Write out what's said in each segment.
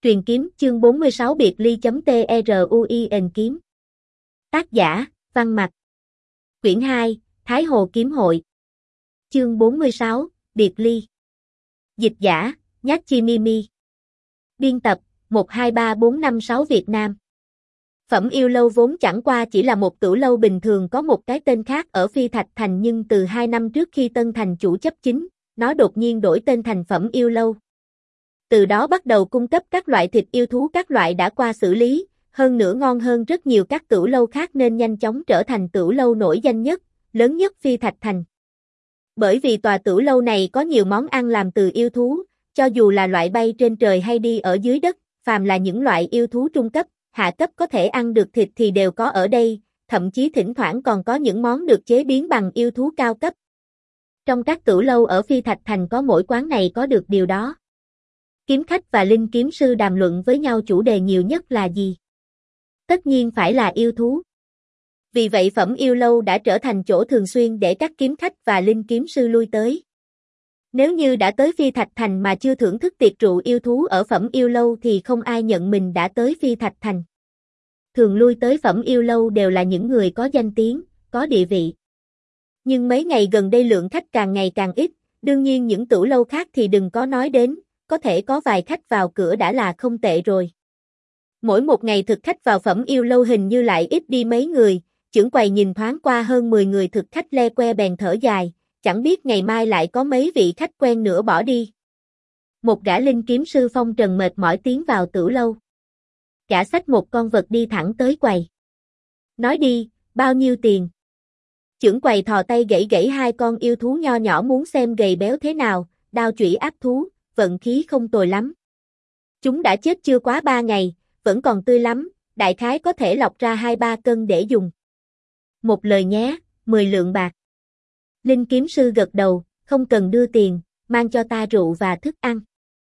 Truyền kiếm chương 46 biệt ly.truin kiếm. Tác giả, Văn Mặc. Quyển 2, Thái Hồ Kiếm Hội. Chương 46, biệt ly. Dịch giả, Nhát Chi Mimi. Biên tập, 123456 Việt Nam. Phẩm Yêu Lâu vốn chẳng qua chỉ là một tửu lâu bình thường có một cái tên khác ở Phi Thạch Thành, nhưng từ 2 năm trước khi tân thành chủ chấp chính, nó đột nhiên đổi tên thành Phẩm Yêu Lâu. Từ đó bắt đầu cung cấp các loại thịt yêu thú các loại đã qua xử lý, hơn nữa ngon hơn rất nhiều các tửu lâu khác nên nhanh chóng trở thành tửu lâu nổi danh nhất, lớn nhất Phi Thạch Thành. Bởi vì tòa tửu lâu này có nhiều món ăn làm từ yêu thú, cho dù là loại bay trên trời hay đi ở dưới đất, phàm là những loại yêu thú trung cấp, hạ cấp có thể ăn được thịt thì đều có ở đây, thậm chí thỉnh thoảng còn có những món được chế biến bằng yêu thú cao cấp. Trong các tửu lâu ở Phi Thạch Thành có mỗi quán này có được điều đó. Kiếm khách và linh kiếm sư đàm luận với nhau chủ đề nhiều nhất là gì? Tất nhiên phải là yêu thú. Vì vậy Phẩm Yêu Lâu đã trở thành chỗ thường xuyên để các kiếm khách và linh kiếm sư lui tới. Nếu như đã tới Phi Thạch Thành mà chưa thưởng thức tiệc rượu yêu thú ở Phẩm Yêu Lâu thì không ai nhận mình đã tới Phi Thạch Thành. Thường lui tới Phẩm Yêu Lâu đều là những người có danh tiếng, có địa vị. Nhưng mấy ngày gần đây lượng khách càng ngày càng ít, đương nhiên những tửu lâu khác thì đừng có nói đến. Có thể có vài khách vào cửa đã là không tệ rồi. Mỗi một ngày thực khách vào Phẩm Yêu Lâu hình như lại ít đi mấy người, chưởng quầy nhìn thoáng qua hơn 10 người thực khách le que bèn thở dài, chẳng biết ngày mai lại có mấy vị khách quen nữa bỏ đi. Một gã linh kiếm sư phong trần mệt mỏi tiến vào tửu lâu. Gã xách một con vật đi thẳng tới quầy. Nói đi, bao nhiêu tiền? Chưởng quầy thò tay gãy gãy hai con yêu thú nho nhỏ muốn xem gầy béo thế nào, đao chủy áp thú. Vận khí không tồi lắm. Chúng đã chết chưa quá 3 ngày, vẫn còn tươi lắm, đại khái có thể lọc ra 2-3 cân để dùng. Một lời nhé, 10 lượng bạc. Linh kiếm sư gật đầu, không cần đưa tiền, mang cho ta rượu và thức ăn.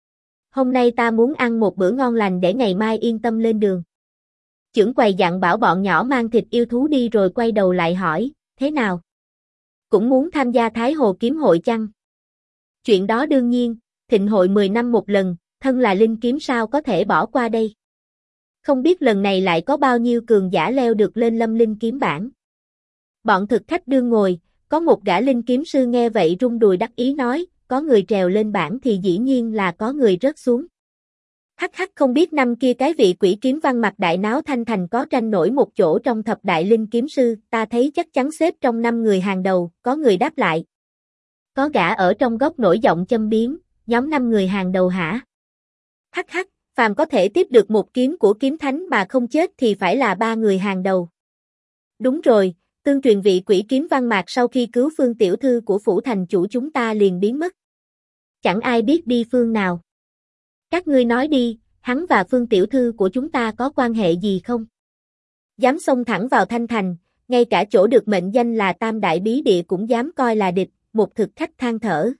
Hôm nay ta muốn ăn một bữa ngon lành để ngày mai yên tâm lên đường. Chưởng quầy dặn bảo bọn nhỏ mang thịt yêu thú đi rồi quay đầu lại hỏi, thế nào? Cũng muốn tham gia Thái Hồ Kiếm Hội chăng? Chuyện đó đương nhiên. Thịnh hội 10 năm một lần, thân là linh kiếm sao có thể bỏ qua đây. Không biết lần này lại có bao nhiêu cường giả leo được lên Lâm Linh kiếm bảng. Bọn thực khách đương ngồi, có một gã linh kiếm sư nghe vậy rung đùi đắc ý nói, có người trèo lên bảng thì dĩ nhiên là có người rớt xuống. Hắc hắc, không biết năm kia cái vị quỷ kiếm Văn Mặc đại náo Thanh Thành có tranh nổi một chỗ trong thập đại linh kiếm sư, ta thấy chắc chắn xếp trong 5 người hàng đầu, có người đáp lại. Có gã ở trong góc nổi giọng châm biếm. Nhóm 5 người hàng đầu hả? Hắc hắc, phàm có thể tiếp được một kiếm của kiếm thánh mà không chết thì phải là 3 người hàng đầu. Đúng rồi, tương truyền vị quỷ kiếm Văn Mạc sau khi cứu Phương tiểu thư của phủ thành chủ chúng ta liền biến mất. Chẳng ai biết đi phương nào. Các ngươi nói đi, hắn và Phương tiểu thư của chúng ta có quan hệ gì không? Dám xông thẳng vào Thanh Thành, ngay cả chỗ được mệnh danh là Tam Đại Bí Địa cũng dám coi là địch, một thực khách than thở.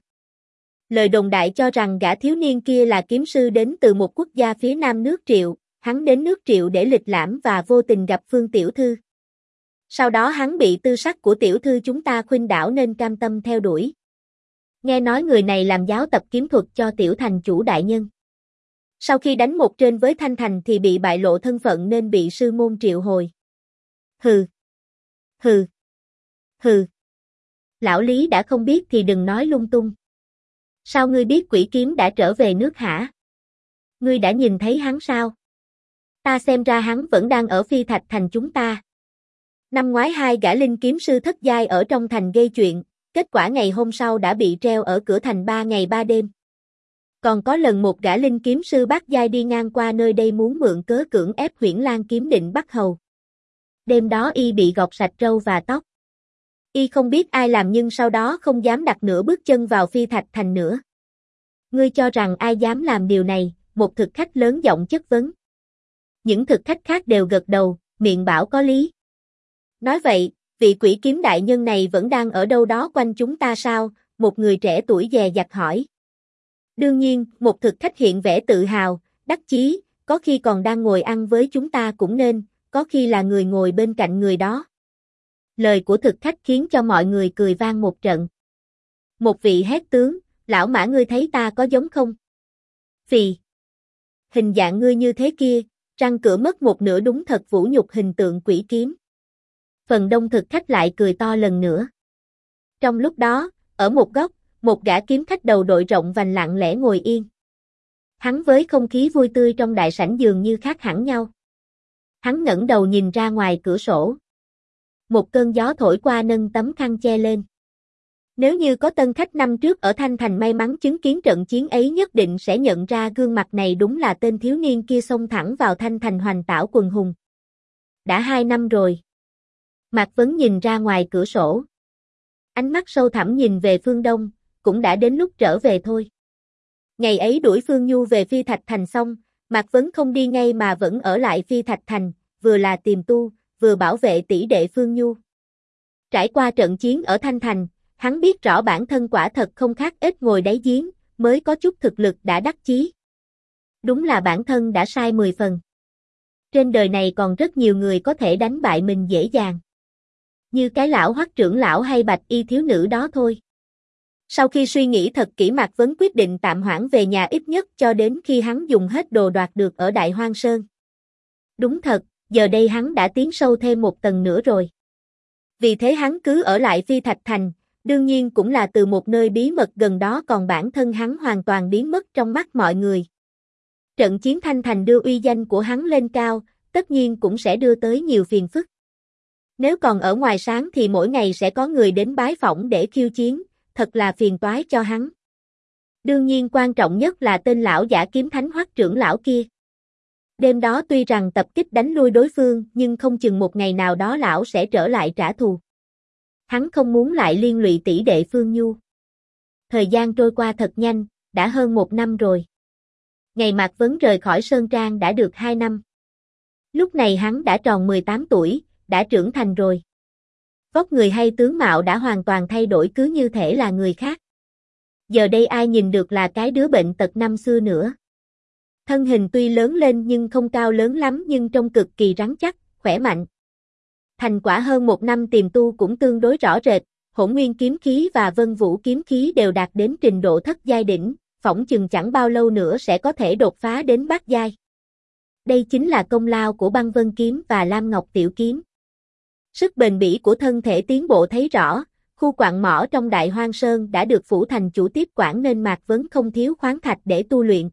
Lời đồn đại cho rằng gã thiếu niên kia là kiếm sư đến từ một quốc gia phía nam nước Triệu, hắn đến nước Triệu để lịch lãm và vô tình gặp Phương tiểu thư. Sau đó hắn bị tư sắc của tiểu thư chúng ta khuynh đảo nên cam tâm theo đuổi. Nghe nói người này làm giáo tập kiếm thuật cho tiểu thành chủ đại nhân. Sau khi đánh một trên với Thanh Thành thì bị bại lộ thân phận nên bị sư môn triệu hồi. Hừ. Hừ. Hừ. Lão Lý đã không biết thì đừng nói lung tung. Sao ngươi biết quỷ kiếm đã trở về nước hả? Ngươi đã nhìn thấy hắn sao? Ta xem ra hắn vẫn đang ở Phi Thạch Thành chúng ta. Năm ngoái 2 gã linh kiếm sư thất giai ở trong thành gây chuyện, kết quả ngày hôm sau đã bị treo ở cửa thành 3 ngày 3 đêm. Còn có lần một gã linh kiếm sư bát giai đi ngang qua nơi đây muốn mượn cớ cưỡng ép Huyễn Lang kiếm định bắt hầu. Đêm đó y bị gọt sạch râu và tóc. Y không biết ai làm nhưng sau đó không dám đặt nửa bước chân vào Phi Thạch Thành nữa. Ngươi cho rằng ai dám làm điều này? Một thực khách lớn giọng chất vấn. Những thực khách khác đều gật đầu, miệng bảo có lý. Nói vậy, vị quỷ kiếm đại nhân này vẫn đang ở đâu đó quanh chúng ta sao? Một người trẻ tuổi dè dặt hỏi. Đương nhiên, một thực khách hiện vẻ tự hào, đắc chí, có khi còn đang ngồi ăn với chúng ta cũng nên, có khi là người ngồi bên cạnh người đó. Lời của thực khách khiến cho mọi người cười vang một trận. Một vị hét tướng, lão Mã ngươi thấy ta có giống không? Phì. hình dạng ngươi như thế kia, răng cửa mất một nửa đúng thật vũ nhục hình tượng quỷ kiếm. Phần đông thực khách lại cười to lần nữa. Trong lúc đó, ở một góc, một gã kiếm khách đầu đội rộng vành lặng lẽ ngồi yên. Hắn với không khí vui tươi trong đại sảnh dường như khác hẳn nhau. Hắn ngẩng đầu nhìn ra ngoài cửa sổ. Một cơn gió thổi qua nâng tấm khăn che lên. Nếu như có tân khách năm trước ở Thanh Thành may mắn chứng kiến trận chiến ấy nhất định sẽ nhận ra gương mặt này đúng là tên thiếu niên kia xông thẳng vào Thanh Thành hoành tảo quần hùng. Đã 2 năm rồi. Mạc Vấn nhìn ra ngoài cửa sổ. Ánh mắt sâu thẳm nhìn về phương đông, cũng đã đến lúc trở về thôi. Ngày ấy đuổi Phương Nhu về Phi Thạch Thành xong, Mạc Vấn không đi ngay mà vẫn ở lại Phi Thạch Thành, vừa là tìm tu, vừa bảo vệ tỷ đệ Phương Nhu. Trải qua trận chiến ở Thanh Thành, hắn biết rõ bản thân quả thật không khác ít ngồi đáy giếng, mới có chút thực lực đã đắc chí. Đúng là bản thân đã sai 10 phần. Trên đời này còn rất nhiều người có thể đánh bại mình dễ dàng. Như cái lão Hoắc trưởng lão hay Bạch Y thiếu nữ đó thôi. Sau khi suy nghĩ thật kỹ Mạc Vấn quyết định tạm hoãn về nhà ít nhất cho đến khi hắn dùng hết đồ đoạt được ở Đại Hoang Sơn. Đúng thật, giờ đây hắn đã tiến sâu thêm một tầng nữa rồi. Vì thế hắn cứ ở lại Phi Thạch Thành, đương nhiên cũng là từ một nơi bí mật gần đó còn bản thân hắn hoàn toàn biến mất trong mắt mọi người. Trận chiến Thanh Thành đưa uy danh của hắn lên cao, tất nhiên cũng sẽ đưa tới nhiều phiền phức. Nếu còn ở ngoài sáng thì mỗi ngày sẽ có người đến bái phỏng để khiêu chiến, thật là phiền toái cho hắn. Đương nhiên quan trọng nhất là tên lão giả kiếm thánh Hoắc trưởng lão kia. Đêm đó tuy rằng tập kích đánh lui đối phương nhưng không chừng một ngày nào đó lão sẽ trở lại trả thù. Hắn không muốn lại liên lụy tỷ đệ Phương Nhu. Thời gian trôi qua thật nhanh, đã hơn 1 năm rồi. Ngày Mạc Vấn rời khỏi Sơn Trang đã được 2 năm. Lúc này hắn đã tròn 18 tuổi, đã trưởng thành rồi. Vóc người hay tướng mạo đã hoàn toàn thay đổi cứ như thể là người khác. Giờ đây ai nhìn được là cái đứa bệnh tật năm xưa nữa. Thân hình tuy lớn lên nhưng không cao lớn lắm nhưng trông cực kỳ rắn chắc, khỏe mạnh. Thành quả hơn 1 năm tiềm tu cũng tương đối rõ rệt, Hỗn Nguyên kiếm khí và Vân Vũ kiếm khí đều đạt đến trình độ thất giai đỉnh, phỏng chừng chẳng bao lâu nữa sẽ có thể đột phá đến bát giai. Đây chính là công lao của Băng Vân kiếm và Lam Ngọc tiểu kiếm. Sức bền bỉ của thân thể tiến bộ thấy rõ, khu quặng mỏ trong Đại Hoang Sơn đã được phủ thành chủ tiếp quản nên Mạc Vấn không thiếu khoáng thạch để tu luyện.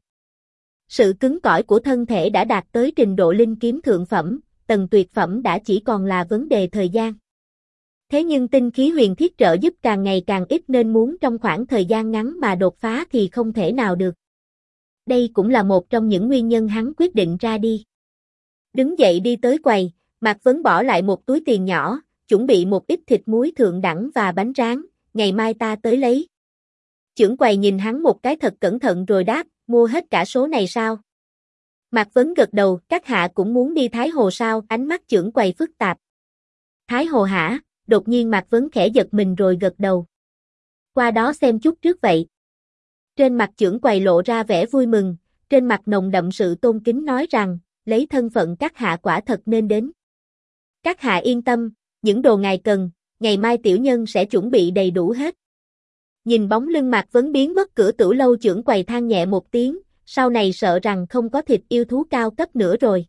Sự cứng cỏi của thân thể đã đạt tới trình độ linh kiếm thượng phẩm, tầng tuyệt phẩm đã chỉ còn là vấn đề thời gian. Thế nhưng tinh khí huyền thiết trợ giúp càng ngày càng ít nên muốn trong khoảng thời gian ngắn mà đột phá thì không thể nào được. Đây cũng là một trong những nguyên nhân hắn quyết định ra đi. Đứng dậy đi tới quầy, Mạc Vấn bỏ lại một túi tiền nhỏ, chuẩn bị một ít thịt muối thượng đẳng và bánh rán, ngày mai ta tới lấy. Chưởng quầy nhìn hắn một cái thật cẩn thận rồi đáp, mua hết cả số này sao? Mạc Vấn gật đầu, các hạ cũng muốn đi Thái Hồ sao? Ánh mắt chưởng quầy phức tạp. Thái Hồ hả? Đột nhiên Mạc Vấn khẽ giật mình rồi gật đầu. Qua đó xem chút trước vậy. Trên mặt chưởng quầy lộ ra vẻ vui mừng, trên mặt nồng đậm sự tôn kính nói rằng, lấy thân phận các hạ quả thật nên đến. Các hạ yên tâm, những đồ ngài cần, ngày mai tiểu nhân sẽ chuẩn bị đầy đủ hết. Nhìn bóng lưng Mạc Vấn biến mất cửa tử lâu chưởng quầy than nhẹ một tiếng, sau này sợ rằng không có thịt yêu thú cao cấp nữa rồi.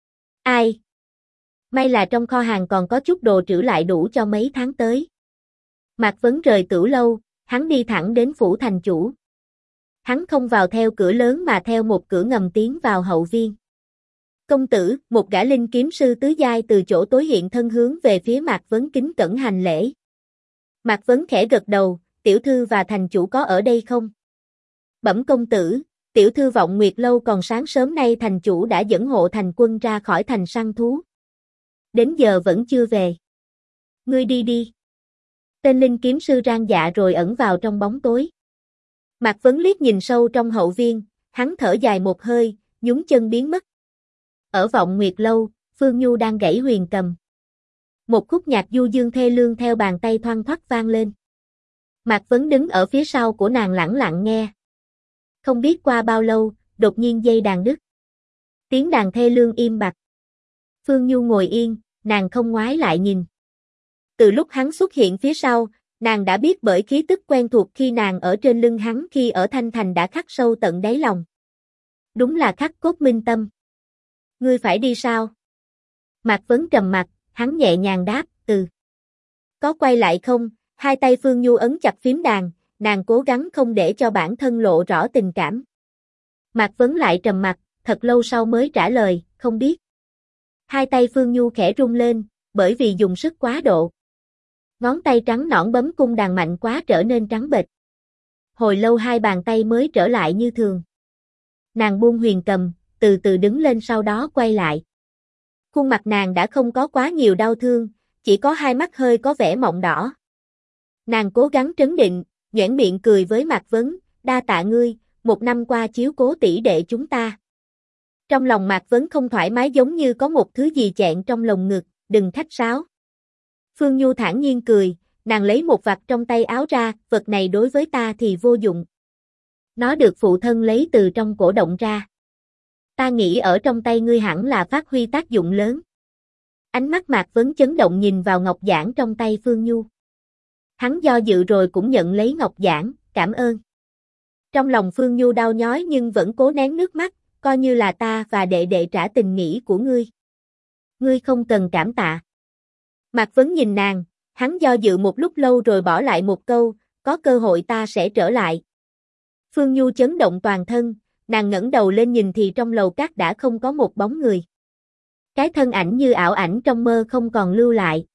Ai? May là trong kho hàng còn có chút đồ trữ lại đủ cho mấy tháng tới. Mạc Vấn rời tử lâu, hắn đi thẳng đến phủ thành chủ. Hắn không vào theo cửa lớn mà theo một cửa ngầm tiến vào hậu viên. Công tử, một gã linh kiếm sư tứ giai từ chỗ tối hiện thân hướng về phía Mạc Vấn kính cẩn hành lễ. Mạc Vấn khẽ gật đầu, tiểu thư và thành chủ có ở đây không? Bẩm công tử, tiểu thư Vọng Nguyệt lâu còn sáng sớm nay thành chủ đã dẫn hộ thành quân ra khỏi thành săn thú. Đến giờ vẫn chưa về. Ngươi đi đi. Tên linh kiếm sư rang dạ rồi ẩn vào trong bóng tối. Mạc Vấn liếc nhìn sâu trong hậu viên, hắn thở dài một hơi, nhún chân biến mất. Ở Vọng Nguyệt lâu, Phương Nhu đang gảy huyền cầm. Một khúc nhạc du dương thê lương theo bàn tay thoăn thoắt vang lên. Mạc Vấn đứng ở phía sau của nàng lẳng lặng nghe. Không biết qua bao lâu, đột nhiên dây đàn đứt. Tiếng đàn thê lương im bặt. Phương Nhu ngồi yên, nàng không ngoái lại nhìn. Từ lúc hắn xuất hiện phía sau, nàng đã biết bởi khí tức quen thuộc khi nàng ở trên lưng hắn khi ở Thanh Thành đã khắc sâu tận đáy lòng. Đúng là khắc cốt minh tâm. Ngươi phải đi sao? Mạc Vấn trầm mặt, hắn nhẹ nhàng đáp, Có quay lại không? Hai tay Phương Nhu ấn chặt phím đàn, nàng cố gắng không để cho bản thân lộ rõ tình cảm. Mạc Vấn lại trầm mặt, thật lâu sau mới trả lời, không biết. Hai tay Phương Nhu khẽ rung lên, bởi vì dùng sức quá độ. Ngón tay trắng nõn bấm cung đàn mạnh quá trở nên trắng bệch. Hồi lâu hai bàn tay mới trở lại như thường. Nàng buông huyền cầm, từ từ đứng lên sau đó quay lại. Khuôn mặt nàng đã không có quá nhiều đau thương, chỉ có hai mắt hơi có vẻ mọng đỏ. Nàng cố gắng trấn định, nhoẻn miệng cười với Mạc Vấn, đa tạ ngươi, một năm qua chiếu cố tỷ đệ chúng ta. Trong lòng Mạc Vấn không thoải mái giống như có một thứ gì chẹn trong lồng ngực, đừng khách sáo. Phương Nhu thản nhiên cười, nàng lấy một vạt trong tay áo ra, vật này đối với ta thì vô dụng. Nó được phụ thân lấy từ trong cổ động ra. Ta nghĩ ở trong tay ngươi hẳn là phát huy tác dụng lớn. Ánh mắt Mạc Vấn chấn động nhìn vào ngọc giản trong tay Phương Nhu. Hắn do dự rồi cũng nhận lấy ngọc giản, cảm ơn. Trong lòng Phương Nhu đau nhói nhưng vẫn cố nén nước mắt, coi như là ta và đệ đệ trả tình nghĩa của ngươi. Ngươi không cần cảm tạ. Mạc Vấn nhìn nàng, hắn do dự một lúc lâu rồi bỏ lại một câu, có cơ hội ta sẽ trở lại. Phương Nhu chấn động toàn thân, nàng ngẩng đầu lên nhìn thì trong lầu cát đã không có một bóng người. Cái thân ảnh như ảo ảnh trong mơ không còn lưu lại,